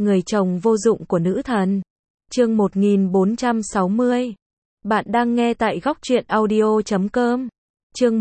Người chồng vô dụng của nữ thần. Chương 1460. Bạn đang nghe tại góc truyện audio.com. Chương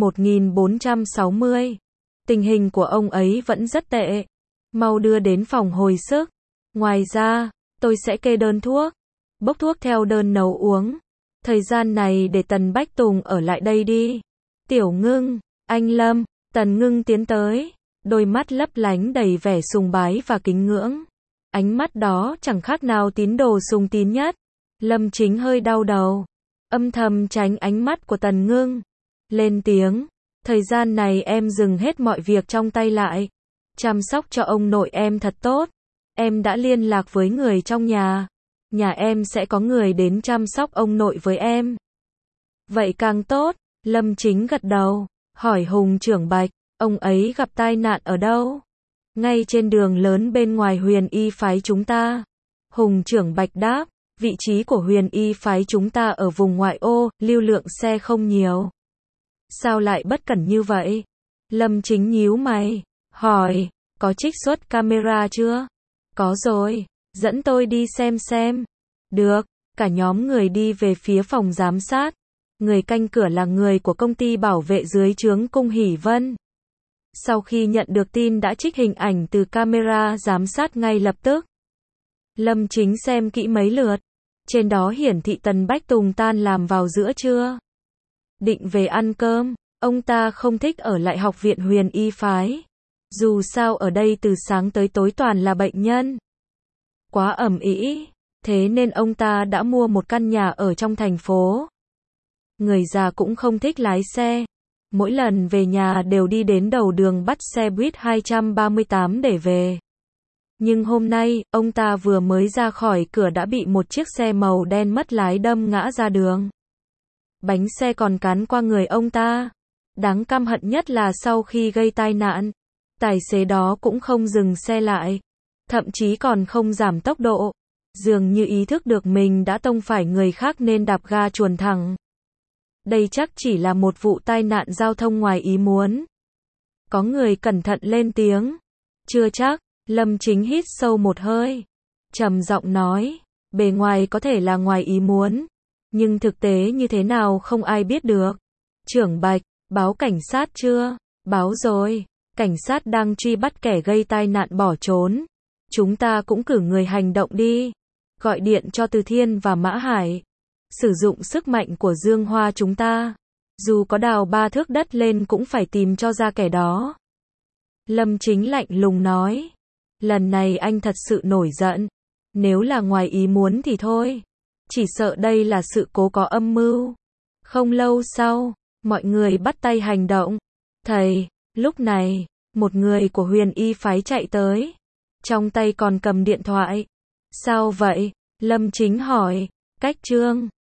1460. Tình hình của ông ấy vẫn rất tệ. Mau đưa đến phòng hồi sức. Ngoài ra, tôi sẽ kê đơn thuốc. Bốc thuốc theo đơn nấu uống. Thời gian này để Tần Bách Tùng ở lại đây đi. Tiểu Ngưng, anh Lâm. Tần Ngưng tiến tới. Đôi mắt lấp lánh đầy vẻ sùng bái và kính ngưỡng. Ánh mắt đó chẳng khác nào tín đồ sùng tín nhất. Lâm Chính hơi đau đầu. Âm thầm tránh ánh mắt của Tần Ngưng. Lên tiếng. Thời gian này em dừng hết mọi việc trong tay lại. Chăm sóc cho ông nội em thật tốt. Em đã liên lạc với người trong nhà. Nhà em sẽ có người đến chăm sóc ông nội với em. Vậy càng tốt. Lâm Chính gật đầu. Hỏi Hùng Trưởng Bạch. Ông ấy gặp tai nạn ở đâu? Ngay trên đường lớn bên ngoài Huyền Y phái chúng ta. Hùng Trưởng Bạch đáp. Vị trí của Huyền Y phái chúng ta ở vùng ngoại ô, lưu lượng xe không nhiều. Sao lại bất cẩn như vậy? Lâm Chính nhíu mày. Hỏi. Có trích xuất camera chưa? Có rồi. Dẫn tôi đi xem. Được. Cả nhóm người đi về phía phòng giám sát. Người canh cửa là người của công ty bảo vệ dưới trướng Cung Hỷ Vân. Sau khi nhận được tin đã trích hình ảnh từ camera giám sát ngay lập tức. Lâm Chính xem kỹ mấy lượt. Trên đó hiển thị Tần Bách Tùng tan làm vào giữa trưa. Định về ăn cơm. Ông ta không thích ở lại học viện Huyền Y phái. Dù sao ở đây từ sáng tới tối toàn là bệnh nhân. Quá ầm ĩ. Thế nên ông ta đã mua một căn nhà ở trong thành phố. Người già cũng không thích lái xe. Mỗi lần về nhà đều đi đến đầu đường bắt xe buýt 238 để về. Nhưng hôm nay, ông ta vừa mới ra khỏi cửa đã bị một chiếc xe màu đen mất lái đâm ngã ra đường. Bánh xe còn cán qua người ông ta. Đáng căm hận nhất là sau khi gây tai nạn, tài xế đó cũng không dừng xe lại. Thậm chí còn không giảm tốc độ. Dường như ý thức được mình đã tông phải người khác nên đạp ga chuồn thẳng. Đây chắc chỉ là một vụ tai nạn giao thông ngoài ý muốn. Có người cẩn thận lên tiếng. Chưa chắc. Lâm Chính hít sâu một hơi. Trầm giọng nói. Bề ngoài có thể là ngoài ý muốn. Nhưng thực tế như thế nào không ai biết được. Trưởng Bạch, báo cảnh sát chưa? Báo rồi. Cảnh sát đang truy bắt kẻ gây tai nạn bỏ trốn. Chúng ta cũng cử người hành động đi. Gọi điện cho Từ Thiên và Mã Hải. Sử dụng sức mạnh của Dương Hoa chúng ta. Dù có đào 3 thước đất lên cũng phải tìm cho ra kẻ đó. Lâm Chính lạnh lùng nói. Lần này anh thật sự nổi giận. Nếu là ngoài ý muốn thì thôi. Chỉ sợ đây là sự cố có âm mưu. Không lâu sau, mọi người bắt tay hành động. Thầy, lúc này, một người của Huyền Y phái chạy tới. Trong tay còn cầm điện thoại. Sao vậy? Lâm Chính hỏi. Cách Trương.